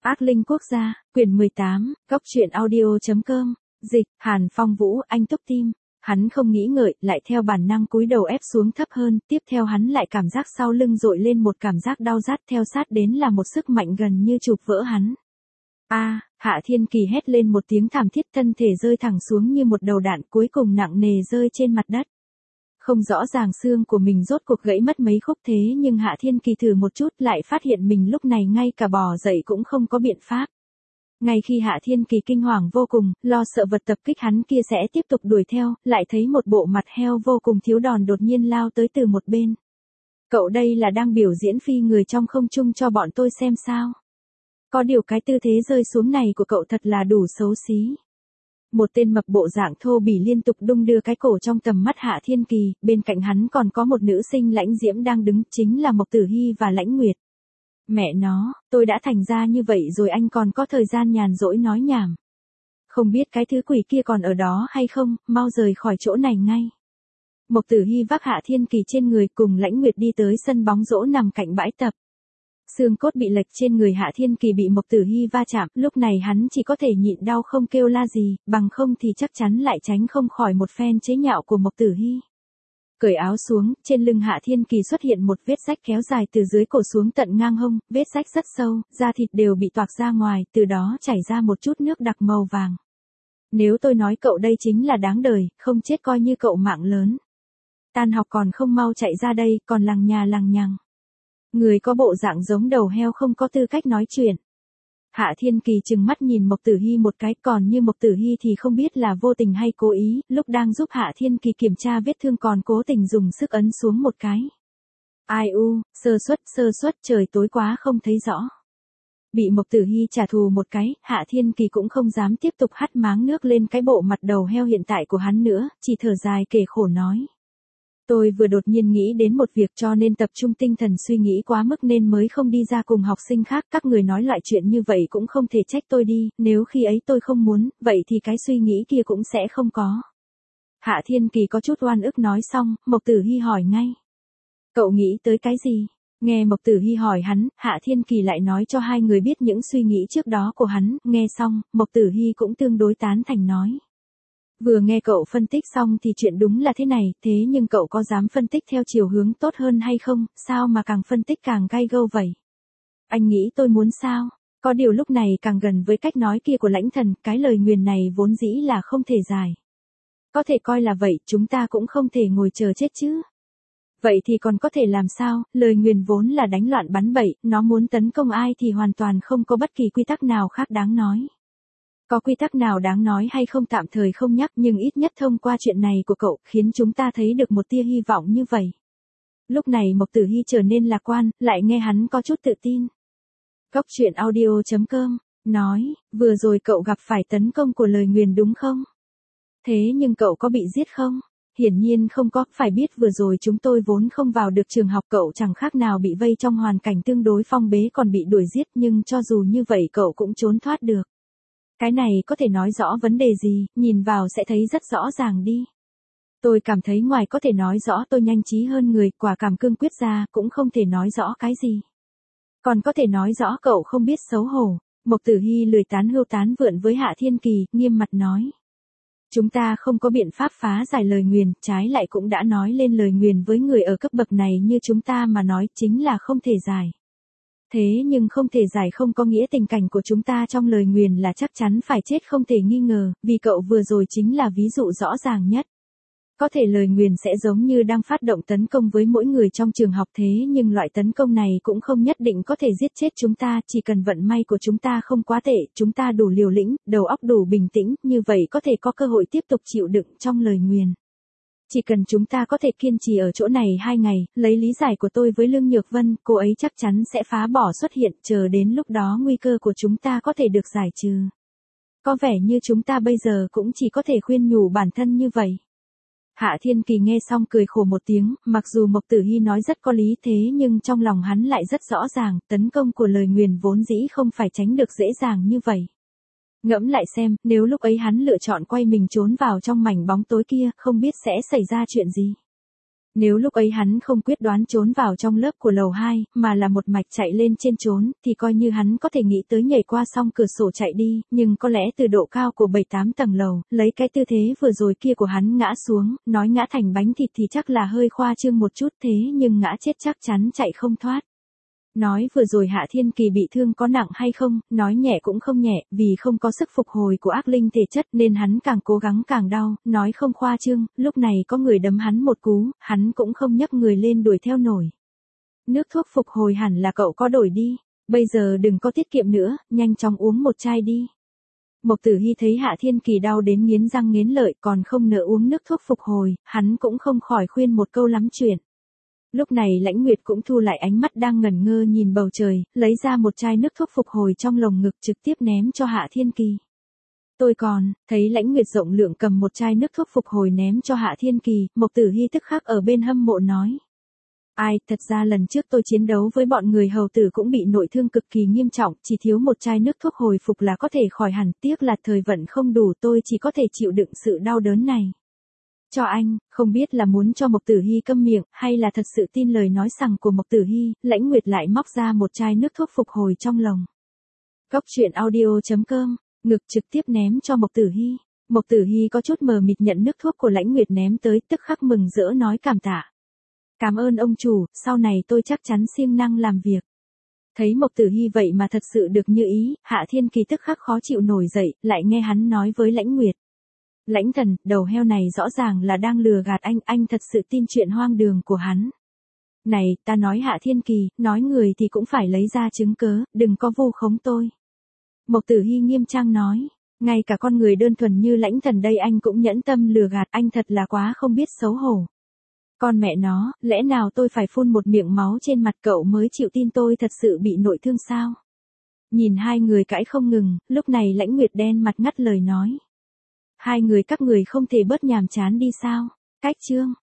Ác linh quốc gia, quyển 18, góc truyện audio.com, dịch, Hàn Phong Vũ, anh Túc Tim. Hắn không nghĩ ngợi, lại theo bản năng cúi đầu ép xuống thấp hơn, tiếp theo hắn lại cảm giác sau lưng dội lên một cảm giác đau rát, theo sát đến là một sức mạnh gần như chụp vỡ hắn. Hạ Thiên Kỳ hét lên một tiếng thảm thiết, thân thể rơi thẳng xuống như một đầu đạn, cuối cùng nặng nề rơi trên mặt đất. Không rõ ràng xương của mình rốt cuộc gãy mất mấy khúc, thế nhưng Hạ Thiên Kỳ thử một chút lại phát hiện mình lúc này ngay cả bò dậy cũng không có biện pháp. Ngay khi Hạ Thiên Kỳ kinh hoàng vô cùng, lo sợ vật tập kích hắn kia sẽ tiếp tục đuổi theo, lại thấy một bộ mặt heo vô cùng thiếu đòn đột nhiên lao tới từ một bên. Cậu đây là đang biểu diễn phi người trong không trung cho bọn tôi xem sao? Có điều cái tư thế rơi xuống này của cậu thật là đủ xấu xí. Một tên mập bộ dạng thô bỉ liên tục đung đưa cái cổ trong tầm mắt Hạ Thiên Kỳ, bên cạnh hắn còn có một nữ sinh lãnh diễm đang đứng, chính là Mộc Tử Hi và Lãnh Nguyệt. Mẹ nó, tôi đã thành ra như vậy rồi anh còn có thời gian nhàn rỗi nói nhảm. Không biết cái thứ quỷ kia còn ở đó hay không, mau rời khỏi chỗ này ngay. Mộc Tử Hi vác Hạ Thiên Kỳ trên người cùng Lãnh Nguyệt đi tới sân bóng rổ nằm cạnh bãi tập. Xương cốt bị lệch trên người Hạ Thiên Kỳ bị Mộc Tử Hi va chạm, lúc này hắn chỉ có thể nhịn đau không kêu la gì, bằng không thì chắc chắn lại tránh không khỏi một phen chế nhạo của Mộc Tử Hi. Cởi áo xuống, trên lưng Hạ Thiên Kỳ xuất hiện một vết rách kéo dài từ dưới cổ xuống tận ngang hông, vết rách rất sâu, da thịt đều bị toạc ra ngoài, từ đó chảy ra một chút nước đặc màu vàng. Nếu tôi nói cậu đây chính là đáng đời, không chết coi như cậu mạng lớn. Tan học còn không mau chạy ra đây, còn lằng nhà lằng nhằng. Người có bộ dạng giống đầu heo không có tư cách nói chuyện. Hạ Thiên Kỳ trừng mắt nhìn Mộc Tử Hi một cái, còn như Mộc Tử Hi thì không biết là vô tình hay cố ý, lúc đang giúp Hạ Thiên Kỳ kiểm tra vết thương còn cố tình dùng sức ấn xuống một cái. Ai u, sơ suất, trời tối quá không thấy rõ. Bị Mộc Tử Hi trả thù một cái, Hạ Thiên Kỳ cũng không dám tiếp tục hắt máng nước lên cái bộ mặt đầu heo hiện tại của hắn nữa, chỉ thở dài kể khổ nói. Tôi vừa đột nhiên nghĩ đến một việc cho nên tập trung tinh thần suy nghĩ quá mức nên mới không đi ra cùng học sinh khác. Các người nói loại chuyện như vậy cũng không thể trách tôi đi, nếu khi ấy tôi không muốn, vậy thì cái suy nghĩ kia cũng sẽ không có. Hạ Thiên Kỳ có chút oan ức nói xong, Mộc Tử Hi hỏi ngay. Cậu nghĩ tới cái gì? Nghe Mộc Tử Hi hỏi hắn, Hạ Thiên Kỳ lại nói cho hai người biết những suy nghĩ trước đó của hắn, nghe xong, Mộc Tử Hi cũng tương đối tán thành nói. Vừa nghe cậu phân tích xong thì chuyện đúng là thế này, thế nhưng cậu có dám phân tích theo chiều hướng tốt hơn hay không, sao mà càng phân tích càng gay gâu vậy? Anh nghĩ tôi muốn sao? Có điều lúc này càng gần với cách nói kia của Lãnh Thần, cái lời nguyền này vốn dĩ là không thể giải. Có thể coi là vậy, chúng ta cũng không thể ngồi chờ chết chứ. Vậy thì còn có thể làm sao, lời nguyền vốn là đánh loạn bắn bậy, nó muốn tấn công ai thì hoàn toàn không có bất kỳ quy tắc nào khác đáng nói. Có quy tắc nào đáng nói hay không tạm thời không nhắc, nhưng ít nhất thông qua chuyện này của cậu khiến chúng ta thấy được một tia hy vọng như vậy. Lúc này Mộc Tử Hi trở nên lạc quan, lại nghe hắn có chút tự tin. Góc truyện audio.com, nói, vừa rồi cậu gặp phải tấn công của lời nguyền đúng không? Thế nhưng cậu có bị giết không? Hiển nhiên không có, phải biết vừa rồi chúng tôi vốn không vào được trường học, cậu chẳng khác nào bị vây trong hoàn cảnh tương đối phong bế còn bị đuổi giết, nhưng cho dù như vậy cậu cũng trốn thoát được. Cái này có thể nói rõ vấn đề gì, nhìn vào sẽ thấy rất rõ ràng đi. Tôi cảm thấy ngoài có thể nói rõ tôi nhanh trí hơn người, quả cảm cương quyết ra, cũng không thể nói rõ cái gì. Còn có thể nói rõ cậu không biết xấu hổ. Mộc Tử Hi lười tán hưu tán vượn với Hạ Thiên Kỳ, nghiêm mặt nói. Chúng ta không có biện pháp phá giải lời nguyền, trái lại cũng đã nói lên lời nguyền với người ở cấp bậc này như chúng ta mà nói chính là không thể giải. Thế nhưng không thể giải không có nghĩa tình cảnh của chúng ta trong lời nguyền là chắc chắn phải chết không thể nghi ngờ, vì cậu vừa rồi chính là ví dụ rõ ràng nhất. Có thể lời nguyền sẽ giống như đang phát động tấn công với mỗi người trong trường học, thế nhưng loại tấn công này cũng không nhất định có thể giết chết chúng ta, chỉ cần vận may của chúng ta không quá tệ, chúng ta đủ liều lĩnh, đầu óc đủ bình tĩnh, như vậy có thể có cơ hội tiếp tục chịu đựng trong lời nguyền. Chỉ cần chúng ta có thể kiên trì ở chỗ này 2 ngày, lấy lý giải của tôi với Lương Nhược Vân, cô ấy chắc chắn sẽ phá bỏ xuất hiện, chờ đến lúc đó nguy cơ của chúng ta có thể được giải trừ. Có vẻ như chúng ta bây giờ cũng chỉ có thể khuyên nhủ bản thân như vậy. Hạ Thiên Kỳ nghe xong cười khổ một tiếng, mặc dù Mộc Tử Hi nói rất có lý thế nhưng trong lòng hắn lại rất rõ ràng, tấn công của lời nguyền vốn dĩ không phải tránh được dễ dàng như vậy. Ngẫm lại xem, nếu lúc ấy hắn lựa chọn quay mình trốn vào trong mảnh bóng tối kia, không biết sẽ xảy ra chuyện gì. Nếu lúc ấy hắn không quyết đoán trốn vào trong lớp của lầu 2, mà là một mạch chạy lên trên trốn, thì coi như hắn có thể nghĩ tới nhảy qua song cửa sổ chạy đi, nhưng có lẽ từ độ cao của 7-8 tầng lầu, lấy cái tư thế vừa rồi kia của hắn ngã xuống, nói ngã thành bánh thịt thì chắc là hơi khoa trương một chút, thế nhưng ngã chết chắc chắn chạy không thoát. Nói vừa rồi Hạ Thiên Kỳ bị thương có nặng hay không, nói nhẹ cũng không nhẹ, vì không có sức phục hồi của ác linh thể chất nên hắn càng cố gắng càng đau, nói không khoa trương, lúc này có người đấm hắn một cú, hắn cũng không nhấc người lên đuổi theo nổi. Nước thuốc phục hồi hẳn là cậu có đổi đi, bây giờ đừng có tiết kiệm nữa, nhanh chóng uống một chai đi. Mộc Tử Hy thấy Hạ Thiên Kỳ đau đến nghiến răng nghiến lợi còn không nỡ uống nước thuốc phục hồi, hắn cũng không khỏi khuyên một câu lắm chuyện. Lúc này Lãnh Nguyệt cũng thu lại ánh mắt đang ngẩn ngơ nhìn bầu trời, lấy ra một chai nước thuốc phục hồi trong lồng ngực trực tiếp ném cho Hạ Thiên Kỳ. Tôi còn, thấy Lãnh Nguyệt rộng lượng cầm một chai nước thuốc phục hồi ném cho Hạ Thiên Kỳ, Mộc Tử Hy tức khắc ở bên hâm mộ nói. Ai, thật ra lần trước tôi chiến đấu với bọn người hầu tử cũng bị nội thương cực kỳ nghiêm trọng, chỉ thiếu một chai nước thuốc hồi phục là có thể khỏi hẳn, tiếc là thời vận không đủ, tôi chỉ có thể chịu đựng sự đau đớn này. Cho anh, không biết là muốn cho Mộc Tử Hy câm miệng, hay là thật sự tin lời nói sằng của Mộc Tử Hy, Lãnh Nguyệt lại móc ra một chai nước thuốc phục hồi trong lồng. Góc truyện audio.com, ngực trực tiếp ném cho Mộc Tử Hy. Mộc Tử Hy có chút mờ mịt nhận nước thuốc của Lãnh Nguyệt ném tới, tức khắc mừng rỡ nói cảm tạ. Cảm ơn ông chủ, sau này tôi chắc chắn siêng năng làm việc. Thấy Mộc Tử Hy vậy mà thật sự được như ý, Hạ Thiên Kỳ tức khắc khó chịu nổi dậy, lại nghe hắn nói với Lãnh Nguyệt. Lãnh thần, đầu heo này rõ ràng là đang lừa gạt anh thật sự tin chuyện hoang đường của hắn. Này, ta nói Hạ Thiên Kỳ, nói người thì cũng phải lấy ra chứng cớ, đừng có vu khống tôi. Mộc Tử Hy nghiêm trang nói, ngay cả con người đơn thuần như Lãnh thần đây anh cũng nhẫn tâm lừa gạt, anh thật là quá không biết xấu hổ. Con mẹ nó, lẽ nào tôi phải phun một miệng máu trên mặt cậu mới chịu tin tôi thật sự bị nội thương sao? Nhìn hai người cãi không ngừng, lúc này Lãnh Nguyệt đen mặt ngắt lời nói. Hai người các người không thể bớt nhàm chán đi sao? Cách chương.